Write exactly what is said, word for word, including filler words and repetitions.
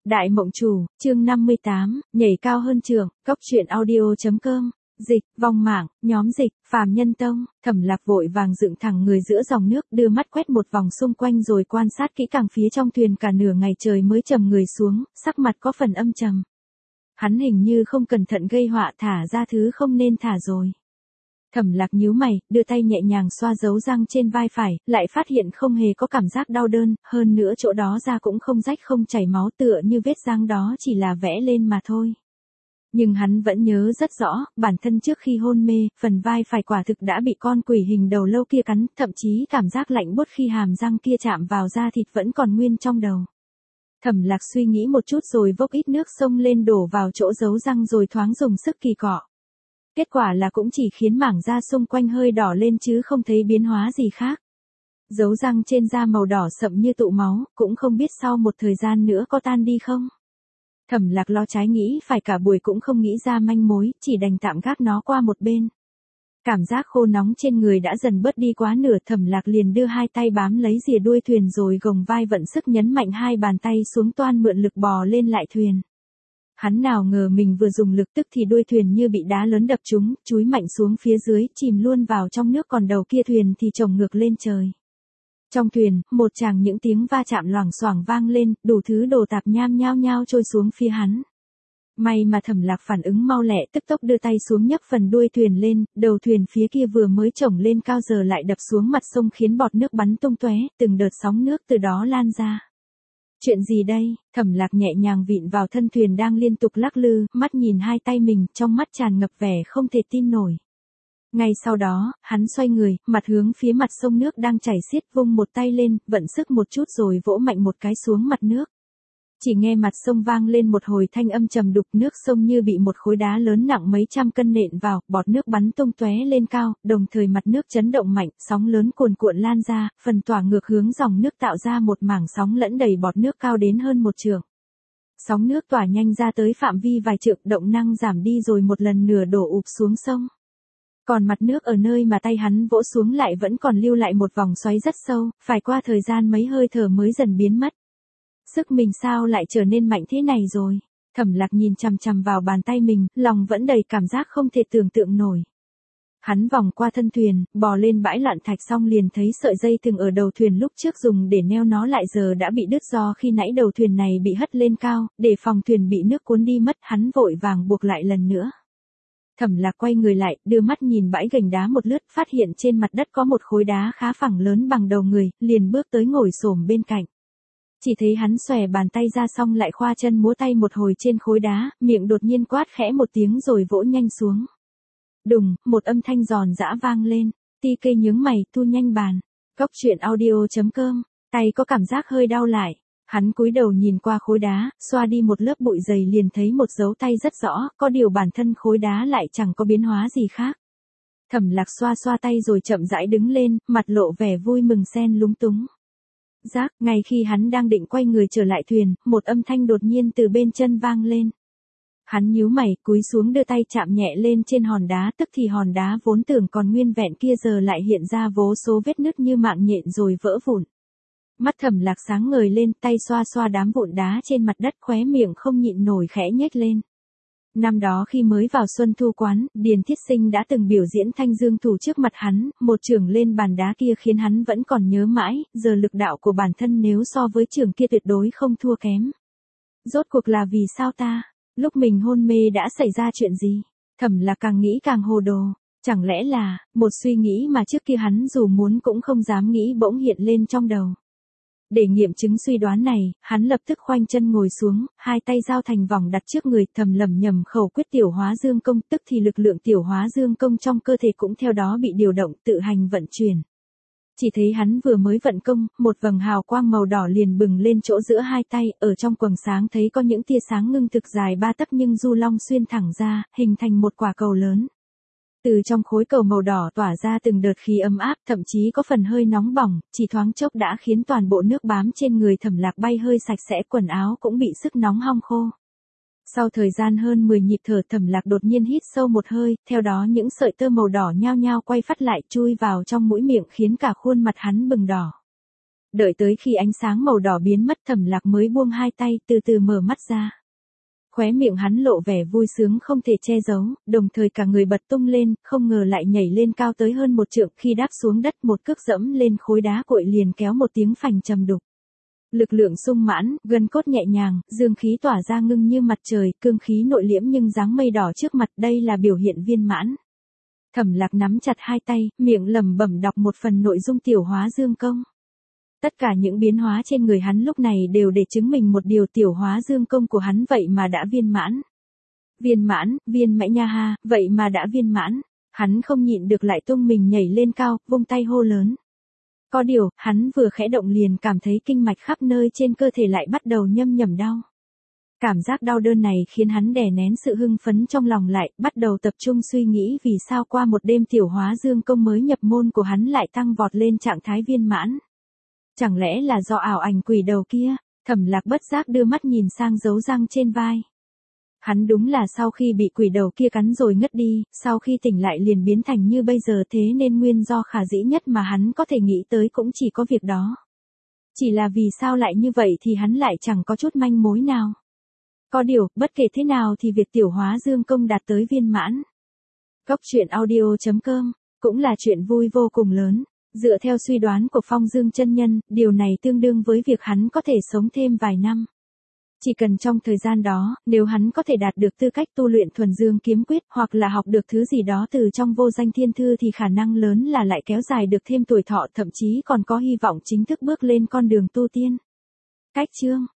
Đại Mộng Chủ, chương năm mươi tám, nhảy cao hơn trường, cốc truyện audio.com, dịch, vong mạng, nhóm dịch, phàm nhân tông, Thẩm Lạc vội vàng dựng thẳng người giữa dòng nước, đưa mắt quét một vòng xung quanh rồi quan sát kỹ càng phía trong thuyền cả nửa ngày trời mới trầm người xuống, sắc mặt có phần âm trầm. Hắn hình như không cẩn thận gây họa thả ra thứ không nên thả rồi. Thẩm Lạc nhíu mày, đưa tay nhẹ nhàng xoa dấu răng trên vai phải, lại phát hiện không hề có cảm giác đau đớn, hơn nữa chỗ đó da cũng không rách không chảy máu tựa như vết răng đó chỉ là vẽ lên mà thôi. Nhưng hắn vẫn nhớ rất rõ, bản thân trước khi hôn mê, phần vai phải quả thực đã bị con quỷ hình đầu lâu kia cắn, thậm chí cảm giác lạnh buốt khi hàm răng kia chạm vào da thịt vẫn còn nguyên trong đầu. Thẩm Lạc suy nghĩ một chút rồi vốc ít nước sông lên đổ vào chỗ giấu răng rồi thoáng dùng sức kỳ cọ. Kết quả là cũng chỉ khiến mảng da xung quanh hơi đỏ lên chứ không thấy biến hóa gì khác. Dấu răng trên da màu đỏ sậm như tụ máu, cũng không biết sau một thời gian nữa có tan đi không. Thẩm Lạc lo trái nghĩ phải cả buổi cũng không nghĩ ra manh mối, chỉ đành tạm gác nó qua một bên. Cảm giác khô nóng trên người đã dần bớt đi quá nửa, Thẩm Lạc liền đưa hai tay bám lấy rìa đuôi thuyền rồi gồng vai vận sức nhấn mạnh hai bàn tay xuống toan mượn lực bò lên lại thuyền. Hắn nào ngờ mình vừa dùng lực tức thì đuôi thuyền như bị đá lớn đập trúng, chúi mạnh xuống phía dưới, chìm luôn vào trong nước, còn đầu kia thuyền thì chồng ngược lên trời. Trong thuyền, một tràng những tiếng va chạm loảng xoảng vang lên, đủ thứ đồ tạp nham nhao nhao trôi xuống phía hắn. May mà Thẩm Lạc phản ứng mau lẹ, tức tốc đưa tay xuống nhấc phần đuôi thuyền lên, đầu thuyền phía kia vừa mới chổng lên cao giờ lại đập xuống mặt sông khiến bọt nước bắn tung tóe, từng đợt sóng nước từ đó lan ra. Chuyện gì đây? Thẩm Lạc nhẹ nhàng vịn vào thân thuyền đang liên tục lắc lư, mắt nhìn hai tay mình, trong mắt tràn ngập vẻ không thể tin nổi. Ngay sau đó, hắn xoay người, mặt hướng phía mặt sông nước đang chảy xiết, vung một tay lên, vận sức một chút rồi vỗ mạnh một cái xuống mặt nước. Chỉ nghe mặt sông vang lên một hồi thanh âm trầm đục, nước sông như bị một khối đá lớn nặng mấy trăm cân nện vào, bọt nước bắn tung tóe lên cao, đồng thời mặt nước chấn động mạnh, sóng lớn cuồn cuộn lan ra, phần tỏa ngược hướng dòng nước tạo ra một mảng sóng lẫn đầy bọt nước cao đến hơn một trượng. Sóng nước tỏa nhanh ra tới phạm vi vài trượng, động năng giảm đi rồi một lần nữa đổ ụp xuống sông. Còn mặt nước ở nơi mà tay hắn vỗ xuống lại vẫn còn lưu lại một vòng xoáy rất sâu, phải qua thời gian mấy hơi thở mới dần biến mất. Sức mình sao lại trở nên mạnh thế này rồi? Thẩm Lạc nhìn chằm chằm vào bàn tay mình, lòng vẫn đầy cảm giác không thể tưởng tượng nổi. Hắn vòng qua thân thuyền, bò lên bãi loạn thạch xong liền thấy sợi dây thừng ở đầu thuyền lúc trước dùng để neo nó lại giờ đã bị đứt do khi nãy đầu thuyền này bị hất lên cao, để phòng thuyền bị nước cuốn đi mất, hắn vội vàng buộc lại lần nữa. Thẩm Lạc quay người lại, đưa mắt nhìn bãi gành đá một lướt, phát hiện trên mặt đất có một khối đá khá phẳng lớn bằng đầu người, liền bước tới ngồi xổm bên cạnh. Chỉ thấy hắn xòe bàn tay ra xong lại khoa chân múa tay một hồi trên khối đá, miệng đột nhiên quát khẽ một tiếng rồi vỗ nhanh xuống. Đùng, một âm thanh giòn giã vang lên, Ti Cây nhướng mày, thu nhanh bàn. Cốc truyện audio.com, tay có cảm giác hơi đau lại. Hắn cúi đầu nhìn qua khối đá, xoa đi một lớp bụi dày liền thấy một dấu tay rất rõ, có điều bản thân khối đá lại chẳng có biến hóa gì khác. Thẩm Lạc xoa xoa tay rồi chậm rãi đứng lên, mặt lộ vẻ vui mừng xen lúng túng. Rác, ngay khi hắn đang định quay người trở lại thuyền, một âm thanh đột nhiên từ bên chân vang lên. Hắn nhíu mày, cúi xuống đưa tay chạm nhẹ lên trên hòn đá, tức thì hòn đá vốn tưởng còn nguyên vẹn kia giờ lại hiện ra vô số vết nứt như mạng nhện rồi vỡ vụn. Mắt Thẩm Lạc sáng ngời lên, tay xoa xoa đám vụn đá trên mặt đất, khóe miệng không nhịn nổi khẽ nhếch lên. Năm đó khi mới vào Xuân Thu quán, Điền Thiết Sinh đã từng biểu diễn thanh dương thủ trước mặt hắn, một chưởng lên bàn đá kia khiến hắn vẫn còn nhớ mãi, giờ lực đạo của bản thân nếu so với chưởng kia tuyệt đối không thua kém. Rốt cuộc là vì sao ta? Lúc mình hôn mê đã xảy ra chuyện gì? Thẩm Lạc càng nghĩ càng hồ đồ. Chẳng lẽ là, một suy nghĩ mà trước kia hắn dù muốn cũng không dám nghĩ bỗng hiện lên trong đầu. Để nghiệm chứng suy đoán này, hắn lập tức khoanh chân ngồi xuống, hai tay giao thành vòng đặt trước người, thầm lẩm nhẩm khẩu quyết tiểu hóa dương công, tức thì lực lượng tiểu hóa dương công trong cơ thể cũng theo đó bị điều động, tự hành vận chuyển. Chỉ thấy hắn vừa mới vận công, một vầng hào quang màu đỏ liền bừng lên chỗ giữa hai tay, ở trong quầng sáng thấy có những tia sáng ngưng thực dài ba tấc nhưng du long xuyên thẳng ra, hình thành một quả cầu lớn. Từ trong khối cầu màu đỏ tỏa ra từng đợt khí ấm áp, thậm chí có phần hơi nóng bỏng, chỉ thoáng chốc đã khiến toàn bộ nước bám trên người Thẩm Lạc bay hơi sạch sẽ, quần áo cũng bị sức nóng hong khô. Sau thời gian hơn mười nhịp thở, Thẩm Lạc đột nhiên hít sâu một hơi, theo đó những sợi tơ màu đỏ nhao nhao quay phắt lại chui vào trong mũi miệng khiến cả khuôn mặt hắn bừng đỏ. Đợi tới khi ánh sáng màu đỏ biến mất Thẩm Lạc mới buông hai tay từ từ mở mắt ra. Khóe miệng hắn lộ vẻ vui sướng không thể che giấu, đồng thời cả người bật tung lên, không ngờ lại nhảy lên cao tới hơn một trượng, khi đáp xuống đất một cước dẫm lên khối đá cội liền kéo một tiếng phành trầm đục. Lực lượng sung mãn, gân cốt nhẹ nhàng, dương khí tỏa ra ngưng như mặt trời, cương khí nội liễm nhưng dáng mây đỏ trước mặt, đây là biểu hiện viên mãn. Thẩm Lạc nắm chặt hai tay, miệng lẩm bẩm đọc một phần nội dung Tiểu Hóa Dương Công. Tất cả những biến hóa trên người hắn lúc này đều để chứng minh một điều, Tiểu Hóa Dương Công của hắn vậy mà đã viên mãn. Viên mãn, viên mãn nha ha, vậy mà đã viên mãn. Hắn không nhịn được lại tung mình nhảy lên cao, vung tay hô lớn. Có điều, hắn vừa khẽ động liền cảm thấy kinh mạch khắp nơi trên cơ thể lại bắt đầu nhâm nhẩm đau. Cảm giác đau đớn này khiến hắn đè nén sự hưng phấn trong lòng lại, bắt đầu tập trung suy nghĩ vì sao qua một đêm Tiểu Hóa Dương Công mới nhập môn của hắn lại tăng vọt lên trạng thái viên mãn. Chẳng lẽ là do ảo ảnh quỷ đầu kia? Thẩm Lạc bất giác đưa mắt nhìn sang dấu răng trên vai. Hắn đúng là sau khi bị quỷ đầu kia cắn rồi ngất đi, sau khi tỉnh lại liền biến thành như bây giờ, thế nên nguyên do khả dĩ nhất mà hắn có thể nghĩ tới cũng chỉ có việc đó. Chỉ là vì sao lại như vậy thì hắn lại chẳng có chút manh mối nào. Có điều, bất kể thế nào thì việc Tiểu Hóa Dương Công đạt tới viên mãn. Góc truyện audio chấm com cũng là chuyện vui vô cùng lớn. Dựa theo suy đoán của Phong Dương chân nhân, điều này tương đương với việc hắn có thể sống thêm vài năm. Chỉ cần trong thời gian đó, nếu hắn có thể đạt được tư cách tu luyện thuần dương kiếm quyết hoặc là học được thứ gì đó từ trong vô danh thiên thư thì khả năng lớn là lại kéo dài được thêm tuổi thọ, thậm chí còn có hy vọng chính thức bước lên con đường tu tiên. Cách chương